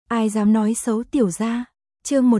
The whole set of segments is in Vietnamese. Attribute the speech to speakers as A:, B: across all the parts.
A: ai dám nói xấu Tiểu gia. Chương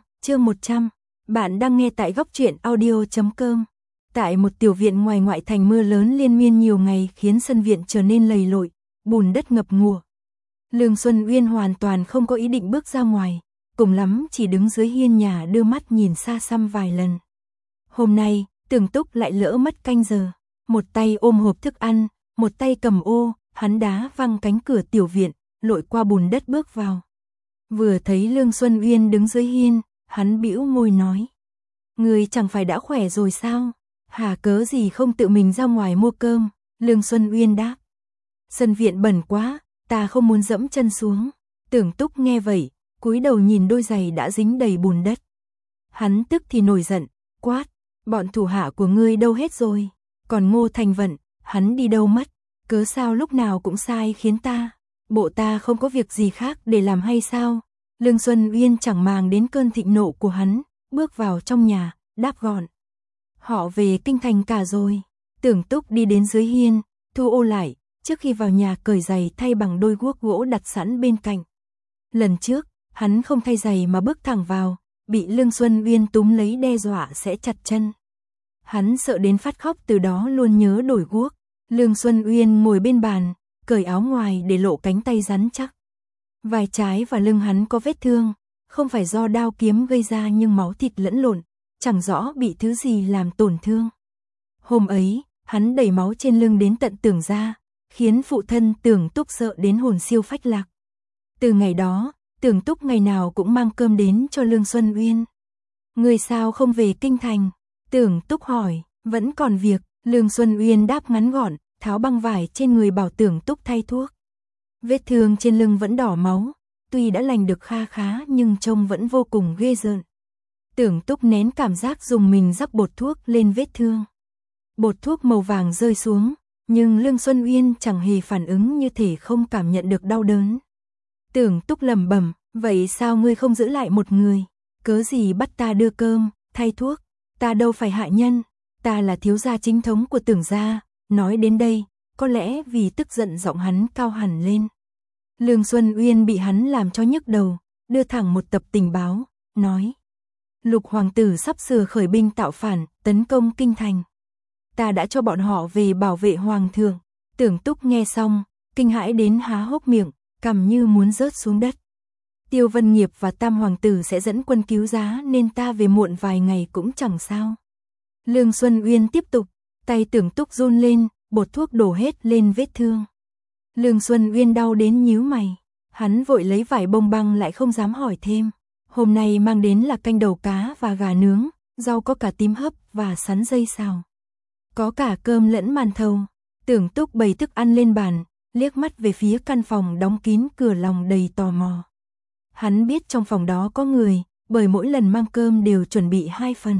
A: 100. Bạn đang nghe tại góc truyện audio.com. Tại một tiểu viện ngoài ngoại thành, mưa lớn liên miên nhiều ngày khiến sân viện trở nên lầy lội, bùn đất ngập ngụa. Lương Xuân Uyên hoàn toàn không có ý định bước ra ngoài, cùng lắm chỉ đứng dưới hiên nhà đưa mắt nhìn xa xăm vài lần. Hôm nay, Tưởng Túc lại lỡ mất canh giờ, một tay ôm hộp thức ăn, một tay cầm ô, hắn đá văng cánh cửa tiểu viện, lội qua bùn đất bước vào. Vừa thấy Lương Xuân Uyên đứng dưới hiên, hắn bĩu môi nói: "Ngươi chẳng phải đã khỏe rồi sao? Hà cớ gì không tự mình ra ngoài mua cơm?" Lương Xuân Uyên đáp: "Sân viện bẩn quá, ta không muốn dẫm chân xuống." Tưởng Túc nghe vậy, cúi đầu nhìn đôi giày đã dính đầy bùn đất. Hắn tức thì nổi giận, quát: "Bọn thủ hạ của ngươi đâu hết rồi? Còn Ngô Thành Vận, hắn đi đâu mất? Cớ sao lúc nào cũng sai khiến ta? Bộ ta không có việc gì khác để làm hay sao?" Lương Xuân Uyên chẳng màng đến cơn thịnh nộ của hắn, bước vào trong nhà, đáp gọn: "Họ về kinh thành cả rồi." Tưởng Túc đi đến dưới hiên, thu ô lại, trước khi vào nhà cởi giày thay bằng đôi guốc gỗ đặt sẵn bên cạnh. Lần trước, hắn không thay giày mà bước thẳng vào, bị Lương Xuân Uyên túm lấy đe dọa sẽ chặt chân. Hắn sợ đến phát khóc, từ đó luôn nhớ đổi guốc. Lương Xuân Uyên ngồi bên bàn, cởi áo ngoài để lộ cánh tay rắn chắc. Vai trái và lưng hắn có vết thương, không phải do đao kiếm gây ra nhưng máu thịt lẫn lộn, chẳng rõ bị thứ gì làm tổn thương. Hôm ấy, hắn đẩy máu trên lưng đến tận Tưởng gia, khiến phụ thân Tưởng Túc sợ đến hồn siêu phách lạc. Từ ngày đó, Tưởng Túc ngày nào cũng mang cơm đến cho Lương Xuân Uyên. "Người sao không về kinh thành?" Tưởng Túc hỏi. "Vẫn còn việc." Lương Xuân Uyên đáp ngắn gọn, tháo băng vải trên người bảo Tưởng Túc thay thuốc. Vết thương trên lưng vẫn đỏ máu, tuy đã lành được kha khá nhưng trông vẫn vô cùng ghê rợn. Tưởng Túc nén cảm giác dùng mình rắc bột thuốc lên vết thương. Bột thuốc màu vàng rơi xuống, nhưng Lương Xuân Uyên chẳng hề phản ứng, như thể không cảm nhận được đau đớn. Tưởng Túc lẩm bẩm: "Vậy sao ngươi không giữ lại một người? Cớ gì bắt ta đưa cơm, thay thuốc? Ta đâu phải hạ nhân, ta là thiếu gia chính thống của Tưởng gia." Nói đến đây, có lẽ vì tức giận giọng hắn cao hẳn lên. Lương Xuân Uyên bị hắn làm cho nhức đầu, đưa thẳng một tập tình báo, nói: "Lục hoàng tử sắp sửa khởi binh tạo phản, tấn công kinh thành. Ta đã cho bọn họ về bảo vệ hoàng thượng." Tưởng Túc nghe xong, kinh hãi đến há hốc miệng, cằm như muốn rớt xuống đất. "Tiêu Vân Nghiệp và Tam hoàng tử sẽ dẫn quân cứu giá, nên ta về muộn vài ngày cũng chẳng sao." Lương Xuân Uyên tiếp tục, tay Tưởng Túc run lên, bột thuốc đổ hết lên vết thương. Lương Xuân Uyên đau đến nhíu mày, hắn vội lấy vải bông băng lại, không dám hỏi thêm. Hôm nay mang đến là canh đầu cá và gà nướng, rau có cả tím hấp và sắn dây xào. Có cả cơm lẫn màn thầu. Tưởng Túc bày thức ăn lên bàn, liếc mắt về phía căn phòng đóng kín cửa, lòng đầy tò mò. Hắn biết trong phòng đó có người, bởi mỗi lần mang cơm đều chuẩn bị 2 phần.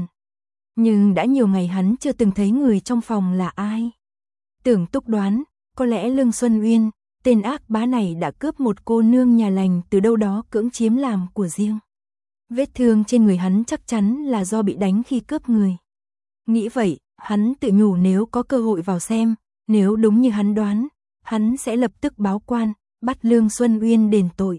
A: Nhưng đã nhiều ngày hắn chưa từng thấy người trong phòng là ai. Tưởng Túc đoán, có lẽ Lương Xuân Uyên, tên ác bá này đã cướp một cô nương nhà lành từ đâu đó cưỡng chiếm làm của riêng. Vết thương trên người hắn chắc chắn là do bị đánh khi cướp người. Nghĩ vậy, hắn tự nhủ nếu có cơ hội vào xem, nếu đúng như hắn đoán, hắn sẽ lập tức báo quan, bắt Lương Xuân Uyên đền tội.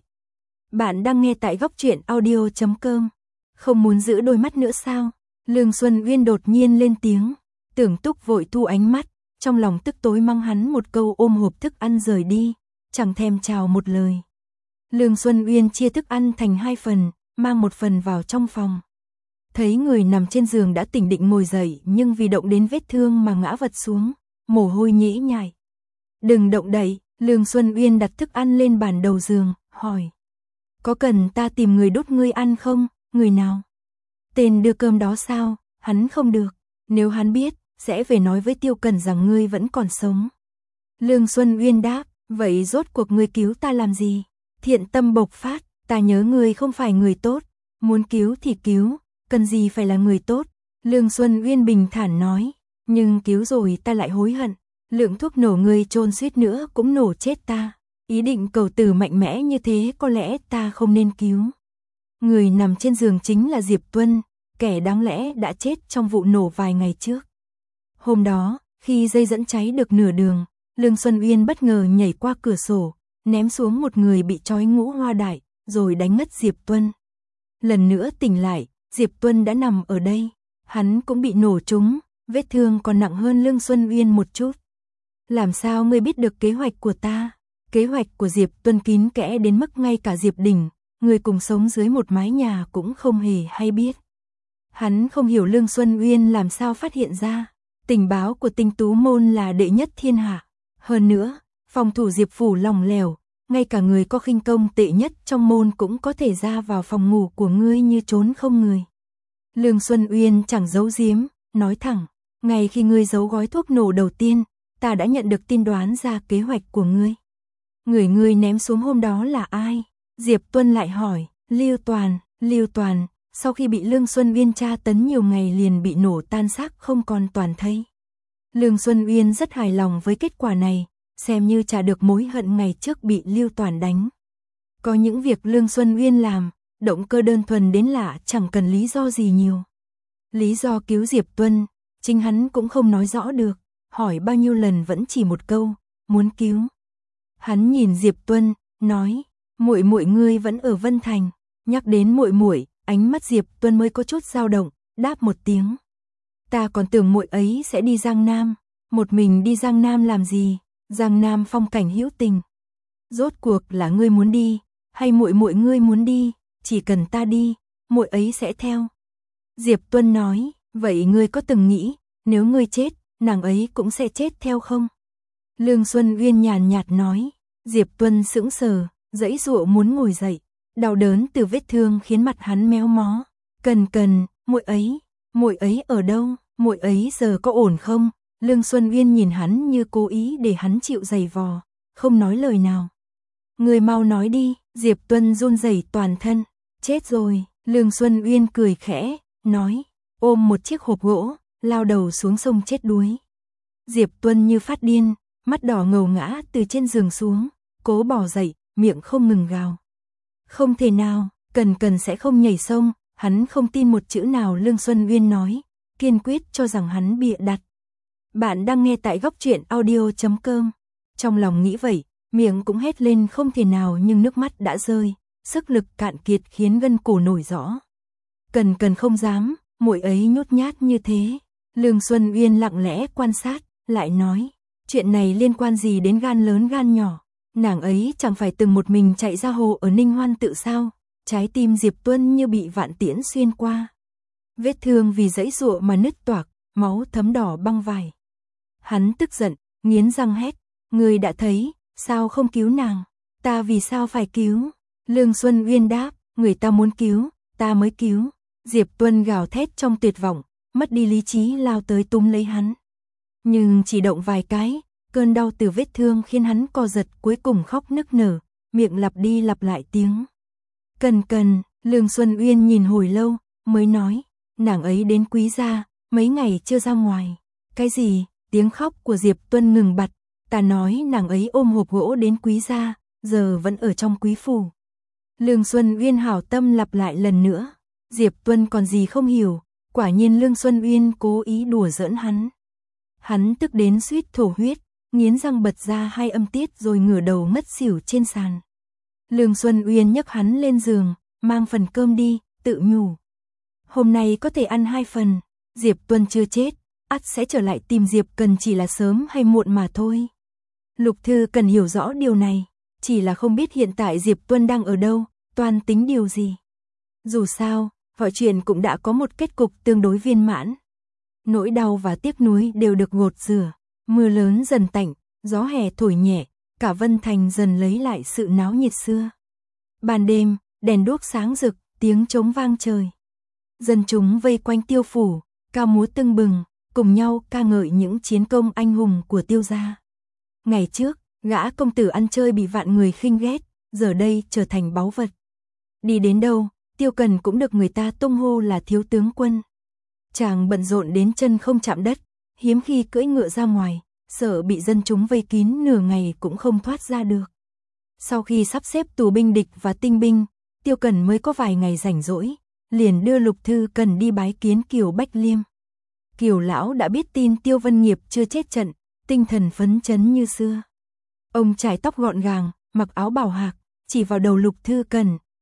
A: Bạn đang nghe tại góc truyện audio.com. Không muốn giữ đôi mắt nữa sao? Lương Xuân Uyên đột nhiên lên tiếng. Tưởng Túc vội thu ánh mắt, trong lòng tức tối mắng hắn một câu, ôm hộp thức ăn rời đi, chẳng thèm chào một lời. Lương Xuân Uyên chia thức ăn thành 2 phần, mang một phần vào trong phòng. Thấy người nằm trên giường đã tỉnh, định ngồi dậy nhưng vì động đến vết thương mà ngã vật xuống, mồ hôi nhễ nhại. "Đừng động đậy." Lương Xuân Uyên đặt thức ăn lên bàn đầu giường, hỏi: "Có cần ta tìm người đốt ngươi ăn không?" "Người nào?" "Tên đưa cơm đó sao?" "Hắn không được. Nếu hắn biết, sẽ về nói với Tiêu Cẩn rằng ngươi vẫn còn sống." Lương Xuân Uyên đáp: "Vậy rốt cuộc ngươi cứu ta làm gì?" Thiện tâm bộc phát: "Ta nhớ ngươi không phải người tốt, muốn cứu thì cứu, cần gì phải là người tốt." Lương Xuân Uyên bình thản nói: "Nhưng cứu rồi ta lại hối hận. Lượng thuốc nổ ngươi chôn suýt nữa cũng nổ chết ta. Ý định cầu tử mạnh mẽ như thế có lẽ ta không nên cứu." Người nằm trên giường chính là Diệp Tuân, kẻ đáng lẽ đã chết trong vụ nổ vài ngày trước. Hôm đó, khi dây dẫn cháy được nửa đường, Lương Xuân Uyên bất ngờ nhảy qua cửa sổ, ném xuống một người bị trói ngũ hoa đại, rồi đánh ngất Diệp Tuân. Lần nữa tỉnh lại, Diệp Tuân đã nằm ở đây. Hắn cũng bị nổ trúng, vết thương còn nặng hơn Lương Xuân Uyên một chút. Làm sao ngươi biết được kế hoạch của ta? Kế hoạch của Diệp Tuân kín kẽ đến mức ngay cả Diệp Đình, người cùng sống dưới một mái nhà cũng không hề hay biết. Hắn không hiểu Lương Xuân Uyên làm sao phát hiện ra. Tình báo của Tinh Tú môn là đệ nhất thiên hạ. Hơn nữa, phòng thủ Diệp phủ lỏng lẻo, ngay cả người có khinh công tệ nhất trong môn cũng có thể ra vào phòng ngủ của ngươi như trốn không người. Lương Xuân Uyên chẳng giấu giếm, nói thẳng, ngày khi ngươi giấu gói thuốc nổ đầu tiên, ta đã nhận được tin đoán ra kế hoạch của ngươi. Người ngươi ném xuống hôm đó là ai? Diệp Tuân lại hỏi. Lưu Toàn, sau khi bị Lương Xuân Uyên tra tấn nhiều ngày liền bị nổ tan xác không còn toàn thây. Lương Xuân Uyên rất hài lòng với kết quả này, xem như trả được mối hận ngày trước bị Lưu Toàn đánh. Có những việc Lương Xuân Uyên làm, động cơ đơn thuần đến lạ chẳng cần lý do gì nhiều. Lý do cứu Diệp Tuân, chính hắn cũng không nói rõ được, hỏi bao nhiêu lần vẫn chỉ một câu, muốn cứu. Hắn nhìn Diệp Tuân, nói, muội muội ngươi vẫn ở Vân Thành. Nhắc đến muội muội, ánh mắt Diệp Tuân mới có chút dao động, đáp một tiếng. Ta còn tưởng muội ấy sẽ đi Giang Nam, một mình đi Giang Nam làm gì? Giang Nam phong cảnh hữu tình. Rốt cuộc là ngươi muốn đi, hay muội muội ngươi muốn đi? Chỉ cần ta đi, muội ấy sẽ theo. Diệp Tuân nói, vậy ngươi có từng nghĩ, nếu ngươi chết, nàng ấy cũng sẽ chết theo không? Lương Xuân Uyên nhàn nhạt nói. Diệp Tuân sững sờ, giãy giụa muốn ngồi dậy, đau đớn từ vết thương khiến mặt hắn méo mó. Cần, muội ấy ở đâu? Muội ấy giờ có ổn không? Lương Xuân Uyên nhìn hắn như cố ý để hắn chịu giày vò, không nói lời nào. Người mau nói đi. Diệp Tuân run rẩy toàn thân. Chết rồi. Lương Xuân Uyên cười khẽ, nói, ôm một chiếc hộp gỗ, lao đầu xuống sông chết đuối. Diệp Tuân như phát điên, mắt đỏ ngầu ngã từ trên giường xuống, cố bò dậy, miệng không ngừng gào. Không thể nào, Cần sẽ không nhảy sông, hắn không tin một chữ nào Lương Xuân Uyên nói, kiên quyết cho rằng hắn bịa đặt. Bạn đang nghe tại Góc Truyện Audio.com. Trong lòng nghĩ vậy, miệng cũng hét lên không thể nào nhưng nước mắt đã rơi, sức lực cạn kiệt khiến gân cổ nổi rõ. Cần không dám, muội ấy nhút nhát như thế. Lương Xuân Uyên lặng lẽ quan sát, lại nói, chuyện này liên quan gì đến gan lớn gan nhỏ? Nàng ấy chẳng phải từng một mình chạy ra hồ ở Ninh Hoan tự sao? Trái tim Diệp Tuân như bị vạn tiễn xuyên qua. Vết thương vì giãy giụa mà nứt toạc, máu thấm đỏ băng vải. Hắn tức giận, nghiến răng hét, ngươi đã thấy, sao không cứu nàng? Ta vì sao phải cứu? Lương Xuân Uyên đáp, người ta muốn cứu, ta mới cứu. Diệp Tuân gào thét trong tuyệt vọng, mất đi lý trí lao tới túm lấy hắn. Nhưng chỉ động vài cái, cơn đau từ vết thương khiến hắn co giật cuối cùng khóc nức nở, miệng lặp đi lặp lại tiếng. Cần, Lương Xuân Uyên nhìn hồi lâu, mới nói, nàng ấy đến Quý gia, mấy ngày chưa ra ngoài. Cái gì? Tiếng khóc của Diệp Tuân ngừng bặt, ta nói nàng ấy ôm hộp gỗ đến Quý gia, giờ vẫn ở trong Quý phủ. Lương Xuân Uyên hảo tâm lặp lại lần nữa, Diệp Tuân còn gì không hiểu, quả nhiên Lương Xuân Uyên cố ý đùa giỡn hắn. Hắn tức đến suýt thổ huyết, nghiến răng bật ra hai âm tiết rồi ngửa đầu ngất xỉu trên sàn. Lương Xuân Uyên nhấc hắn lên giường, mang phần cơm đi, tự nhủ. Hôm nay có thể ăn 2 phần, Diệp Tuân chưa chết, ắt sẽ trở lại tìm Diệp Cần chỉ là sớm hay muộn mà thôi. Lục Thư cần hiểu rõ điều này, chỉ là không biết hiện tại Diệp Tuân đang ở đâu, toan tính điều gì. Dù sao, mọi chuyện cũng đã có một kết cục tương đối viên mãn. Nỗi đau và tiếc nuối đều được gột rửa, mưa lớn dần tạnh, gió hè thổi nhẹ, cả Vân Thành dần lấy lại sự náo nhiệt xưa. Ban đêm, đèn đuốc sáng rực, tiếng trống vang trời. Dân chúng vây quanh Tiêu phủ, ca múa tưng bừng, cùng nhau ca ngợi những chiến công anh hùng của Tiêu gia. Ngày trước, gã công tử ăn chơi bị vạn người khinh ghét, giờ đây trở thành báu vật. Đi đến đâu, Tiêu Cần cũng được người ta tung hô là thiếu tướng quân. Chàng bận rộn đến chân không chạm đất, hiếm khi cưỡi ngựa ra ngoài, sợ bị dân chúng vây kín nửa ngày cũng không thoát ra được. Sau khi sắp xếp tù binh địch và tinh binh, Tiêu Cần mới có vài ngày rảnh rỗi, liền đưa Lục Thư Cần đi bái kiến Kiều Bách Liêm. Kiều lão đã biết tin Tiêu Vân Nghiệp chưa chết trận, tinh thần phấn chấn như xưa. Ông chải tóc gọn gàng, mặc áo bào hạc, chỉ vào đầu Lục Thư Cần,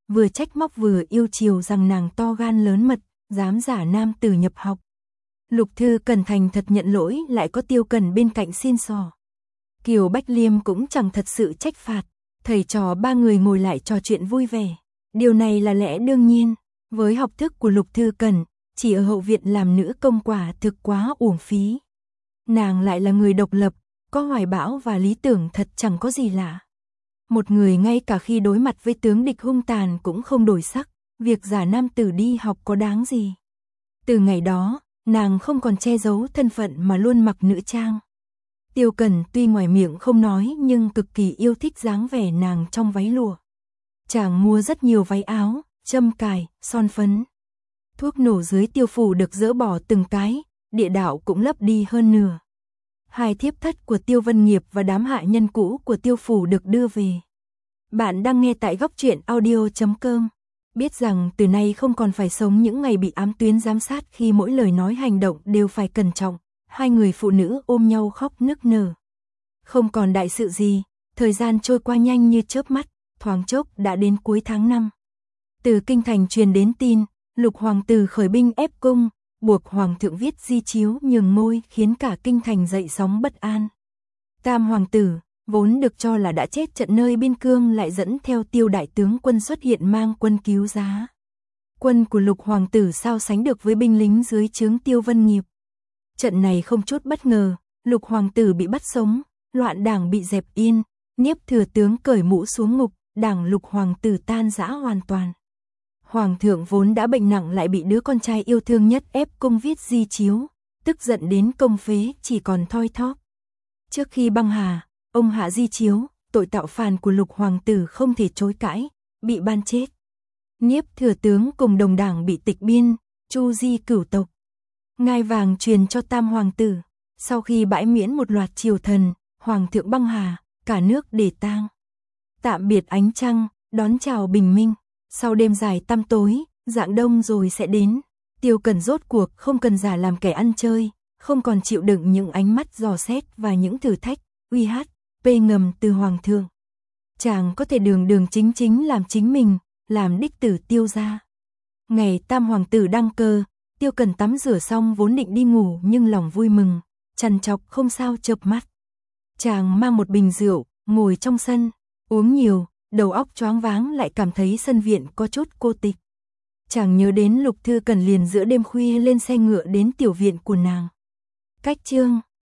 A: vừa trách móc vừa yêu chiều rằng nàng to gan lớn mật, dám giả nam tử nhập học. Lục Thư Cần thành thật nhận lỗi, lại có Tiêu Cần bên cạnh xin xỏ. Kiều Bách Liêm cũng chẳng thật sự trách phạt, thầy trò ba người ngồi lại trò chuyện vui vẻ. Điều này là lẽ đương nhiên, với học thức của Lục Thư Cần, chỉ ở hậu viện làm nữ công quả thực quá uổng phí. Nàng lại là người độc lập, có hoài bão và lý tưởng thật chẳng có gì lạ. Một người ngay cả khi đối mặt với tướng địch hung tàn cũng không đổi sắc, việc giả nam tử đi học có đáng gì. Từ ngày đó, nàng không còn che giấu thân phận mà luôn mặc nữ trang. Tiêu Cần tuy ngoài miệng không nói nhưng cực kỳ yêu thích dáng vẻ nàng trong váy lụa. Chàng mua rất nhiều váy áo, châm cài, son phấn. Thuốc nổ dưới Tiêu phủ được dỡ bỏ từng cái, địa đạo cũng lấp đi hơn nửa. Hai thiếp thất của Tiêu Vân Nghiệp và đám hạ nhân cũ của Tiêu phủ được đưa về. Bạn đang nghe tại góc truyện audio.com. Biết rằng từ nay không còn phải sống những ngày bị ám tuyến giám sát khi mỗi lời nói hành động đều phải cẩn trọng, hai người phụ nữ ôm nhau khóc nức nở. Không còn đại sự gì, thời gian trôi qua nhanh như chớp mắt, thoáng chốc đã đến cuối tháng 5. Từ kinh thành truyền đến tin, Lục hoàng tử khởi binh ép cung, buộc hoàng thượng viết di chiếu nhường ngôi, khiến cả kinh thành dậy sóng bất an. Tam hoàng tử, vốn được cho là đã chết trận nơi biên cương, lại dẫn theo Tiêu đại tướng quân xuất hiện mang quân cứu giá. Quân của Lục hoàng tử sao sánh được với binh lính dưới trướng Tiêu Vân Nghiệp. Trận này không chút bất ngờ, Lục hoàng tử bị bắt sống, loạn đảng bị dẹp yên, Nhiếp thừa tướng cởi mũ xuống ngục, đảng Lục hoàng tử tan rã hoàn toàn. Hoàng thượng vốn đã bệnh nặng lại bị đứa con trai yêu thương nhất ép cung viết di chiếu, tức giận đến công phế chỉ còn thoi thóp. Trước khi băng hà, ông hạ di chiếu, tội tạo phản của Lục hoàng tử không thể chối cãi, bị ban chết. Nhiếp thừa tướng cùng đồng đảng bị tịch biên, chu di cửu tộc. Ngai vàng truyền cho tam hoàng tử, sau khi bãi miễn một loạt triều thần, hoàng thượng băng hà, cả nước để tang. Tạm biệt ánh trăng, đón chào bình minh, sau đêm dài tăm tối, rạng đông rồi sẽ đến. Tiêu Cần rốt cuộc không cần giả làm kẻ ăn chơi, không còn chịu đựng những ánh mắt dò xét và những thử thách, uy hát, pê ngầm từ hoàng thượng. Chàng có thể đường đường chính chính làm chính mình, làm đích tử Tiêu gia. Ngày tam hoàng tử đăng cơ, Tiêu Cần tắm rửa xong vốn định đi ngủ nhưng lòng vui mừng, trằn trọc không sao chợp mắt. Chàng mang một bình rượu, ngồi trong sân, uống nhiều, đầu óc choáng váng, lại cảm thấy sân viện có chút cô tịch. Chàng nhớ đến Lục Thư Cần liền giữa đêm khuya lên xe ngựa đến tiểu viện của nàng. Cách chương